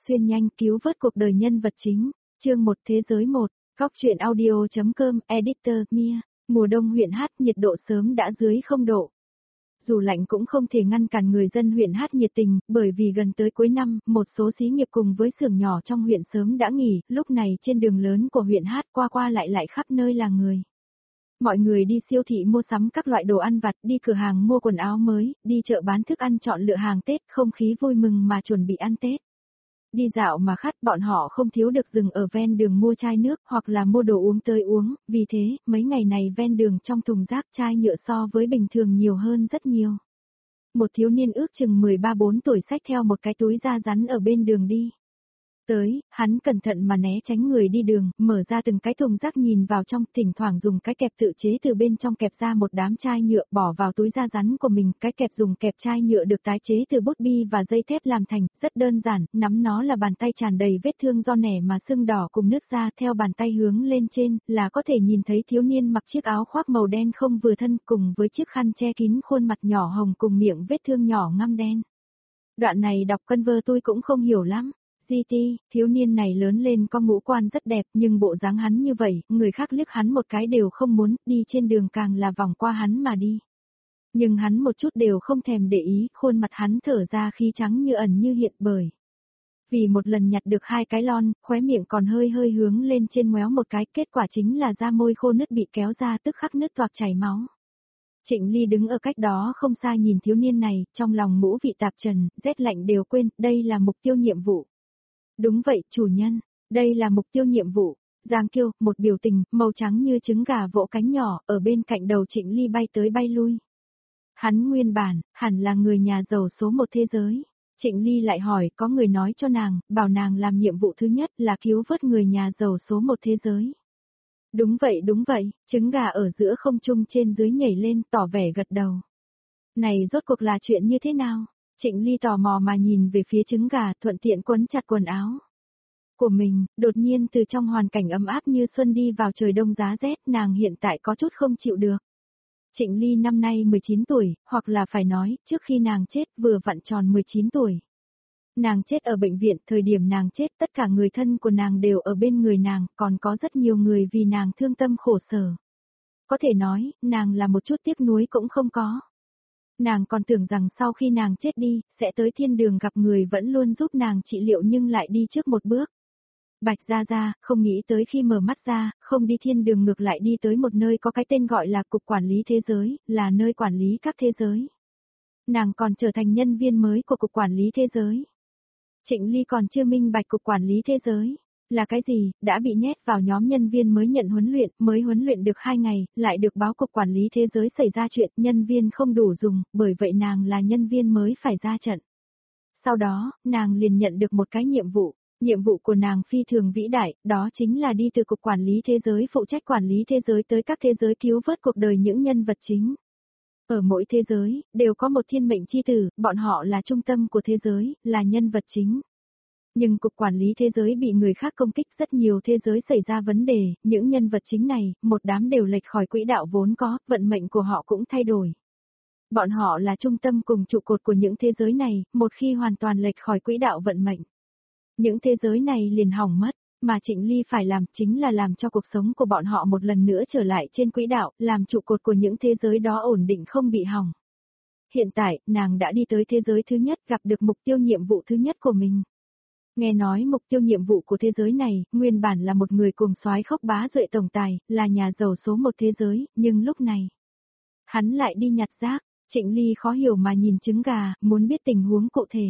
xuyên nhanh cứu vớt cuộc đời nhân vật chính. Chương 1 Thế giới 1, Góc truyện audio.com, editor, Mia. Mùa đông huyện Hát nhiệt độ sớm đã dưới 0 độ. Dù lạnh cũng không thể ngăn cản người dân huyện Hát nhiệt tình, bởi vì gần tới cuối năm, một số xí nghiệp cùng với xưởng nhỏ trong huyện sớm đã nghỉ, lúc này trên đường lớn của huyện Hát qua qua lại khắp nơi là người. Mọi người đi siêu thị mua sắm các loại đồ ăn vặt, đi cửa hàng mua quần áo mới, đi chợ bán thức ăn chọn lựa hàng Tết, không khí vui mừng mà chuẩn bị ăn Tết. Đi dạo mà khát, bọn họ không thiếu được dừng ở ven đường mua chai nước hoặc là mua đồ uống tới uống, vì thế, mấy ngày này ven đường trong thùng rác chai nhựa so với bình thường nhiều hơn rất nhiều. Một thiếu niên ước chừng 13-14 tuổi xách theo một cái túi da rắn ở bên đường đi tới, hắn cẩn thận mà né tránh người đi đường, mở ra từng cái thùng rác nhìn vào trong, thỉnh thoảng dùng cái kẹp tự chế từ bên trong kẹp ra một đám chai nhựa bỏ vào túi da rắn của mình, cái kẹp dùng kẹp chai nhựa được tái chế từ bút bi và dây thép làm thành, rất đơn giản, nắm nó là bàn tay tràn đầy vết thương do nẻ mà sưng đỏ cùng nứt ra, theo bàn tay hướng lên trên, là có thể nhìn thấy thiếu niên mặc chiếc áo khoác màu đen không vừa thân cùng với chiếc khăn che kín khuôn mặt nhỏ hồng cùng miệng vết thương nhỏ ngăm đen. Đoạn này đọc cân vơ tôi cũng không hiểu lắm. GT, thiếu niên này lớn lên có ngũ quan rất đẹp nhưng bộ dáng hắn như vậy, người khác liếc hắn một cái đều không muốn, đi trên đường càng là vòng qua hắn mà đi. Nhưng hắn một chút đều không thèm để ý, khuôn mặt hắn thở ra khí trắng như ẩn như hiện bởi. Vì một lần nhặt được 2 cái lon, khóe miệng còn hơi hướng lên trên ngoéo một cái, kết quả chính là da môi khô nứt bị kéo ra tức khắc nứt toạc chảy máu. Trịnh Ly đứng ở cách đó không xa nhìn thiếu niên này, trong lòng ngũ vị tạp trần, rét lạnh đều quên, đây là mục tiêu nhiệm vụ. Đúng vậy, chủ nhân, đây là mục tiêu nhiệm vụ. Giang Kiêu, một biểu tình, màu trắng như trứng gà vỗ cánh nhỏ, ở bên cạnh đầu Trịnh Ly bay tới bay lui. Hắn nguyên bản, hẳn là người nhà giàu số 1 thế giới. Trịnh Ly lại hỏi, có người nói cho nàng, bảo nàng làm nhiệm vụ thứ nhất là cứu vớt người nhà giàu số 1 thế giới. Đúng vậy, trứng gà ở giữa không trung trên dưới nhảy lên, tỏ vẻ gật đầu. Này rốt cuộc là chuyện như thế nào? Trịnh Ly tò mò mà nhìn về phía trứng gà, thuận tiện quấn chặt quần áo của mình, đột nhiên từ trong hoàn cảnh ấm áp như xuân đi vào trời đông giá rét, nàng hiện tại có chút không chịu được. Trịnh Ly năm nay 19 tuổi, hoặc là phải nói, trước khi nàng chết vừa vặn tròn 19 tuổi. Nàng chết ở bệnh viện, thời điểm nàng chết tất cả người thân của nàng đều ở bên người nàng, còn có rất nhiều người vì nàng thương tâm khổ sở. Có thể nói, nàng là một chút tiếc nuối cũng không có. Nàng còn tưởng rằng sau khi nàng chết đi, sẽ tới thiên đường gặp người vẫn luôn giúp nàng trị liệu nhưng lại đi trước một bước. Bạch Gia Gia, không nghĩ tới khi mở mắt ra, không đi thiên đường ngược lại đi tới một nơi có cái tên gọi là Cục Quản lý Thế giới, là nơi quản lý các thế giới. Nàng còn trở thành nhân viên mới của Cục Quản lý Thế giới. Trịnh Ly còn chưa minh bạch Cục Quản lý Thế giới là cái gì, đã bị nhét vào nhóm nhân viên mới nhận huấn luyện, mới huấn luyện được 2 ngày, lại được báo Cục Quản lý Thế giới xảy ra chuyện, nhân viên không đủ dùng, bởi vậy nàng là nhân viên mới phải ra trận. Sau đó, nàng liền nhận được một cái nhiệm vụ của nàng phi thường vĩ đại, đó chính là đi từ Cục Quản lý Thế giới phụ trách quản lý thế giới tới các thế giới cứu vớt cuộc đời những nhân vật chính. Ở mỗi thế giới, đều có một thiên mệnh chi tử, bọn họ là trung tâm của thế giới, là nhân vật chính. Nhưng Cục Quản lý Thế giới bị người khác công kích, rất nhiều thế giới xảy ra vấn đề, những nhân vật chính này, một đám đều lệch khỏi quỹ đạo vốn có, vận mệnh của họ cũng thay đổi. Bọn họ là trung tâm cùng trụ cột của những thế giới này, một khi hoàn toàn lệch khỏi quỹ đạo vận mệnh. Những thế giới này liền hỏng mất, mà Trịnh Ly phải làm chính là làm cho cuộc sống của bọn họ một lần nữa trở lại trên quỹ đạo, làm trụ cột của những thế giới đó ổn định không bị hỏng. Hiện tại, nàng đã đi tới thế giới thứ nhất, gặp được mục tiêu nhiệm vụ thứ nhất của mình. Nghe nói mục tiêu nhiệm vụ của thế giới này, nguyên bản là một người cùng soái khốc bá duệ tổng tài, là nhà giàu số 1 thế giới, nhưng lúc này, hắn lại đi nhặt rác. Trịnh Ly khó hiểu mà nhìn trứng gà, muốn biết tình huống cụ thể.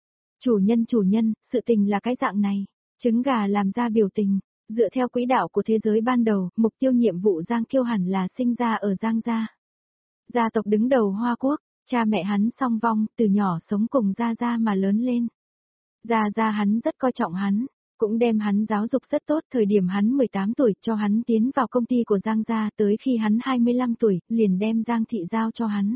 Chủ nhân, sự tình là cái dạng này. Trứng gà làm ra biểu tình, dựa theo quỹ đạo của thế giới ban đầu, mục tiêu nhiệm vụ Giang Kiêu hẳn là sinh ra ở Giang gia. Gia tộc đứng đầu Hoa Quốc, cha mẹ hắn song vong, từ nhỏ sống cùng Gia Gia mà lớn lên. Gia Gia hắn rất coi trọng hắn, cũng đem hắn giáo dục rất tốt, thời điểm hắn 18 tuổi cho hắn tiến vào công ty của Giang gia, tới khi hắn 25 tuổi, liền đem Giang thị giao cho hắn.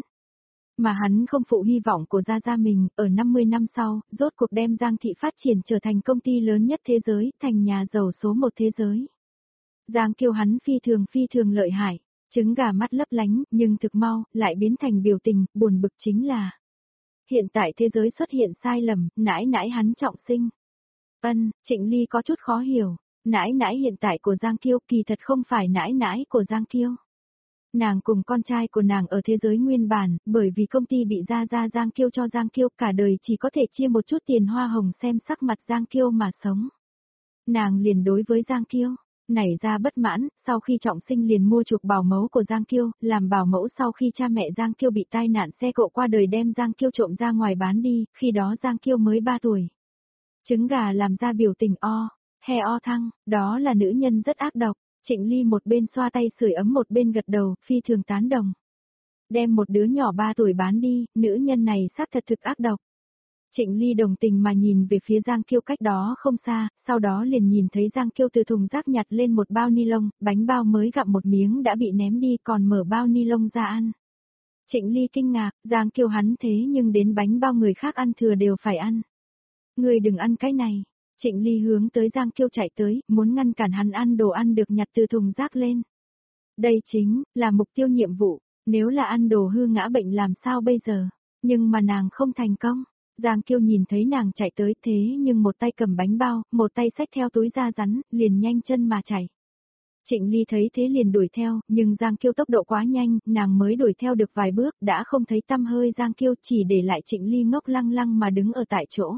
Mà hắn không phụ hy vọng của Gia Gia mình, ở 50 năm sau, rốt cuộc đem Giang thị phát triển trở thành công ty lớn nhất thế giới, thành nhà giàu số 1 thế giới. Giang Kiêu hắn phi thường lợi hại, trứng gà mắt lấp lánh, nhưng thực mau, lại biến thành biểu tình, buồn bực chính là. Hiện tại thế giới xuất hiện sai lầm, nãi hắn trọng sinh. Trịnh Ly có chút khó hiểu. Nãi nãi hiện tại của Giang Kiêu kỳ thật không phải nãi nãi của Giang Kiêu. Nàng cùng con trai của nàng ở thế giới nguyên bản, bởi vì công ty bị ra Giang Kiêu cho Giang Kiêu cả đời chỉ có thể chia một chút tiền hoa hồng xem sắc mặt Giang Kiêu mà sống. Nàng liền đối với Giang Kiêu nảy ra bất mãn, sau khi trọng sinh liền mua chuộc bảo mẫu của Giang Kiêu, làm bảo mẫu sau khi cha mẹ Giang Kiêu bị tai nạn xe cộ qua đời đem Giang Kiêu trộm ra ngoài bán đi, khi đó Giang Kiêu mới 3 tuổi. Trứng gà làm ra biểu tình he o thăng, đó là nữ nhân rất ác độc. Trịnh Ly một bên xoa tay sưởi ấm một bên gật đầu, phi thường tán đồng. Đem một đứa nhỏ 3 tuổi bán đi, nữ nhân này xác thật thực ác độc. Trịnh Ly đồng tình mà nhìn về phía Giang Kiêu cách đó không xa, sau đó liền nhìn thấy Giang Kiêu từ thùng rác nhặt lên một bao ni lông, bánh bao mới gặm một miếng đã bị ném đi còn mở bao ni lông ra ăn. Trịnh Ly kinh ngạc, Giang Kiêu hắn thế nhưng đến bánh bao người khác ăn thừa đều phải ăn. Người đừng ăn cái này. Trịnh Ly hướng tới Giang Kiêu chạy tới, muốn ngăn cản hắn ăn đồ ăn được nhặt từ thùng rác lên. Đây chính là mục tiêu nhiệm vụ, nếu là ăn đồ hư ngã bệnh làm sao bây giờ, nhưng mà nàng không thành công. Giang Kiêu nhìn thấy nàng chạy tới thế nhưng một tay cầm bánh bao, một tay xách theo túi da rắn, liền nhanh chân mà chạy. Trịnh Ly thấy thế liền đuổi theo, nhưng Giang Kiêu tốc độ quá nhanh, nàng mới đuổi theo được vài bước đã không thấy tăm hơi Giang Kiêu chỉ để lại Trịnh Ly ngốc lăng lăng mà đứng ở tại chỗ.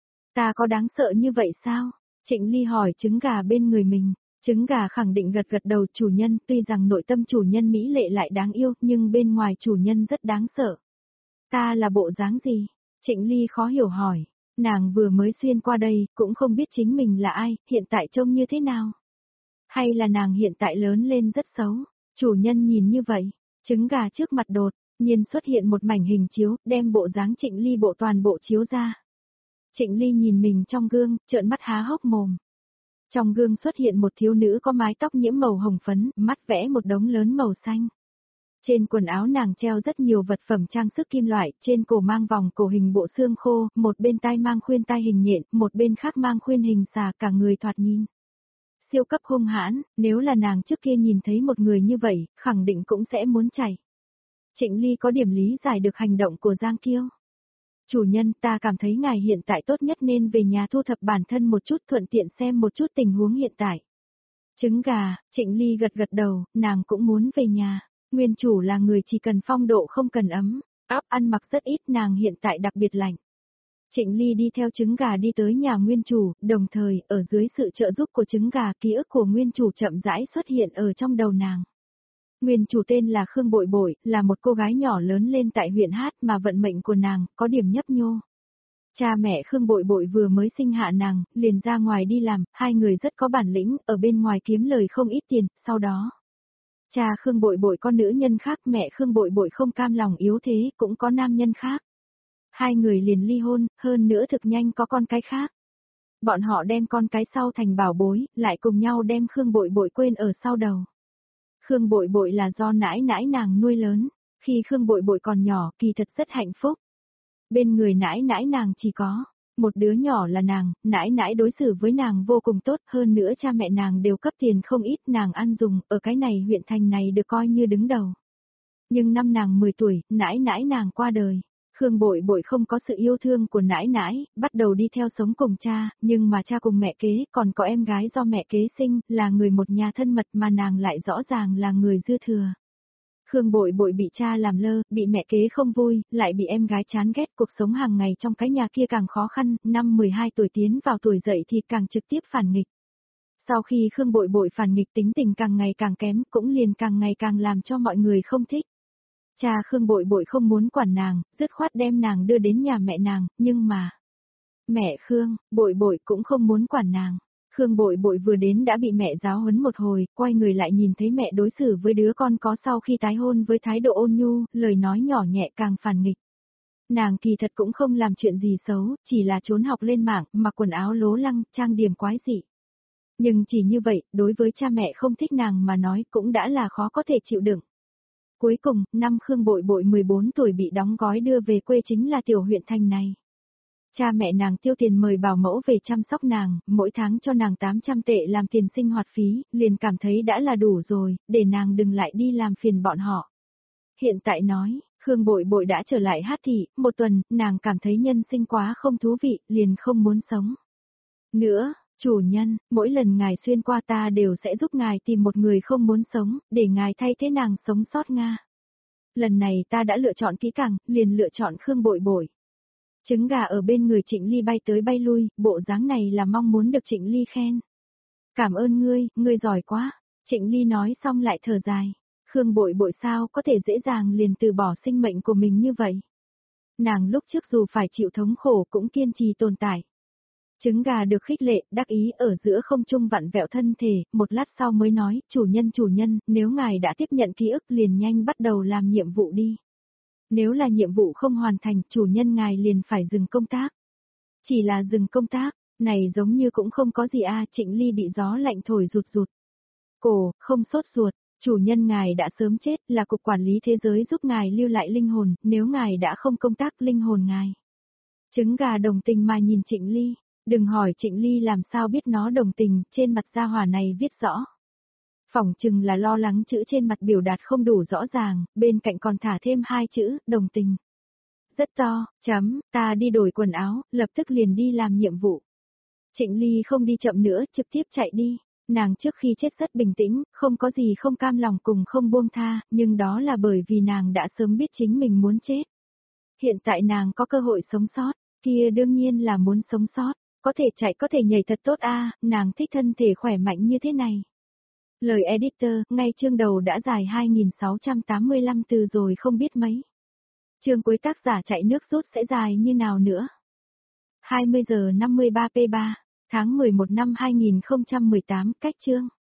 Ta có đáng sợ như vậy sao? Trịnh Ly hỏi trứng gà bên người mình. Trứng gà khẳng định gật gật đầu chủ nhân, tuy rằng nội tâm chủ nhân mỹ lệ lại đáng yêu, nhưng bên ngoài chủ nhân rất đáng sợ. Ta là bộ dáng gì? Trịnh Ly khó hiểu hỏi. Nàng vừa mới xuyên qua đây, cũng không biết chính mình là ai, hiện tại trông như thế nào? Hay là nàng hiện tại lớn lên rất xấu? Chủ nhân nhìn như vậy, trứng gà trước mặt đột nhiên xuất hiện một mảnh hình chiếu, đem bộ dáng Trịnh Ly bộ toàn bộ chiếu ra. Trịnh Ly nhìn mình trong gương, trợn mắt há hốc mồm. Trong gương xuất hiện một thiếu nữ có mái tóc nhiễm màu hồng phấn, mắt vẽ một đống lớn màu xanh. Trên quần áo nàng treo rất nhiều vật phẩm trang sức kim loại, trên cổ mang vòng cổ hình bộ xương khô, một bên tai mang khuyên tai hình nhện, một bên khác mang khuyên hình xà, cả người thoạt nhìn. Siêu cấp hung hãn, nếu là nàng trước kia nhìn thấy một người như vậy, khẳng định cũng sẽ muốn chạy. Trịnh Ly có điểm lý giải được hành động của Giang Kiêu. Chủ nhân, ta cảm thấy ngài hiện tại tốt nhất nên về nhà thu thập bản thân một chút, thuận tiện xem một chút tình huống hiện tại. Trứng gà, Trịnh Ly gật gật đầu, nàng cũng muốn về nhà. Nguyên chủ là người chỉ cần phong độ không cần ấm, áp ăn mặc rất ít, nàng hiện tại đặc biệt lạnh. Trịnh Ly đi theo trứng gà đi tới nhà nguyên chủ, đồng thời, ở dưới sự trợ giúp của trứng gà, ký ức của nguyên chủ chậm rãi xuất hiện ở trong đầu nàng. Nguyên chủ tên là Khương Bội Bội, là một cô gái nhỏ lớn lên tại huyện Hát mà vận mệnh của nàng, có điểm nhấp nhô. Cha mẹ Khương Bội Bội vừa mới sinh hạ nàng, liền ra ngoài đi làm, hai người rất có bản lĩnh, ở bên ngoài kiếm lời không ít tiền, sau đó. Cha Khương Bội Bội có nữ nhân khác, mẹ Khương Bội Bội không cam lòng yếu thế, cũng có nam nhân khác. Hai người liền ly hôn, hơn nữa thực nhanh có con cái khác. Bọn họ đem con cái sau thành bảo bối, lại cùng nhau đem Khương Bội Bội quên ở sau đầu. Khương Bội Bội là do nãi nãi nàng nuôi lớn, khi Khương Bội Bội còn nhỏ kỳ thật rất hạnh phúc. Bên người nãi nãi nàng chỉ có một đứa nhỏ là nàng, nãi nãi đối xử với nàng vô cùng tốt, hơn nữa cha mẹ nàng đều cấp tiền không ít nàng ăn dùng, ở cái này huyện thành này được coi như đứng đầu. Nhưng năm nàng 10 tuổi, nãi nãi nàng qua đời. Khương Bội Bội không có sự yêu thương của nãi nãi, bắt đầu đi theo sống cùng cha, nhưng mà cha cùng mẹ kế, còn có em gái do mẹ kế sinh, là người một nhà thân mật mà nàng lại rõ ràng là người dư thừa. Khương Bội Bội bị cha làm lơ, bị mẹ kế không vui, lại bị em gái chán ghét, cuộc sống hàng ngày trong cái nhà kia càng khó khăn, năm 12 tuổi tiến vào tuổi dậy thì càng trực tiếp phản nghịch. Sau khi Khương Bội Bội phản nghịch tính tình càng ngày càng kém, cũng liền càng ngày càng làm cho mọi người không thích. Cha Khương Bội Bội không muốn quản nàng, dứt khoát đem nàng đưa đến nhà mẹ nàng, nhưng mà mẹ Khương Bội Bội cũng không muốn quản nàng. Khương Bội Bội vừa đến đã bị mẹ giáo huấn một hồi, quay người lại nhìn thấy mẹ đối xử với đứa con có sau khi tái hôn với thái độ ôn nhu, lời nói nhỏ nhẹ càng phản nghịch. Nàng kỳ thật cũng không làm chuyện gì xấu, chỉ là trốn học lên mạng, mặc quần áo lố lăng, trang điểm quái dị. Nhưng chỉ như vậy, đối với cha mẹ không thích nàng mà nói cũng đã là khó có thể chịu đựng. Cuối cùng, năm Khương Bội Bội 14 tuổi bị đóng gói đưa về quê chính là tiểu huyện thành này. Cha mẹ nàng tiêu tiền mời bảo mẫu về chăm sóc nàng, mỗi tháng cho nàng 800 tệ làm tiền sinh hoạt phí, liền cảm thấy đã là đủ rồi, để nàng đừng lại đi làm phiền bọn họ. Hiện tại nói, Khương Bội Bội đã trở lại Hát thị, một tuần, nàng cảm thấy nhân sinh quá không thú vị, liền không muốn sống. Nữa, chủ nhân, mỗi lần ngài xuyên qua ta đều sẽ giúp ngài tìm một người không muốn sống, để ngài thay thế nàng sống sót Nga. Lần này ta đã lựa chọn kỹ càng, liền lựa chọn Khương Bội Bội. Trứng gà ở bên người Trịnh Ly bay tới bay lui, bộ dáng này là mong muốn được Trịnh Ly khen. Cảm ơn ngươi giỏi quá. Trịnh Ly nói xong lại thở dài. Khương Bội Bội sao có thể dễ dàng liền từ bỏ sinh mệnh của mình như vậy. Nàng lúc trước dù phải chịu thống khổ cũng kiên trì tồn tại. Trứng gà được khích lệ, đắc ý ở giữa không trung vặn vẹo thân thể, một lát sau mới nói, chủ nhân, nếu ngài đã tiếp nhận ký ức liền nhanh bắt đầu làm nhiệm vụ đi. Nếu là nhiệm vụ không hoàn thành, chủ nhân ngài liền phải dừng công tác. Chỉ là dừng công tác, này giống như cũng không có gì a. Trịnh Ly bị gió lạnh thổi rụt rụt. Cổ, không sốt ruột, chủ nhân ngài đã sớm chết, là cục quản lý thế giới giúp ngài lưu lại linh hồn, nếu ngài đã không công tác linh hồn ngài. Trứng gà đồng tình mà nhìn Trịnh Ly, đừng hỏi Trịnh Ly làm sao biết nó đồng tình, trên mặt gia hỏa này viết rõ. Phỏng chừng là lo lắng chữ trên mặt biểu đạt không đủ rõ ràng, bên cạnh còn thả thêm 2 chữ, đồng tình. Rất to, ta đi đổi quần áo, lập tức liền đi làm nhiệm vụ. Trịnh Ly không đi chậm nữa, trực tiếp chạy đi. Nàng trước khi chết rất bình tĩnh, không có gì không cam lòng cùng không buông tha, nhưng đó là bởi vì nàng đã sớm biết chính mình muốn chết. Hiện tại nàng có cơ hội sống sót, kia đương nhiên là muốn sống sót, có thể chạy có thể nhảy thật tốt nàng thích thân thể khỏe mạnh như thế này. Lời editor, ngay chương đầu đã dài 2685 từ rồi không biết mấy. Chương cuối tác giả chạy nước rút sẽ dài như nào nữa. 20 giờ 53 p3, tháng 11 năm 2018, cách chương.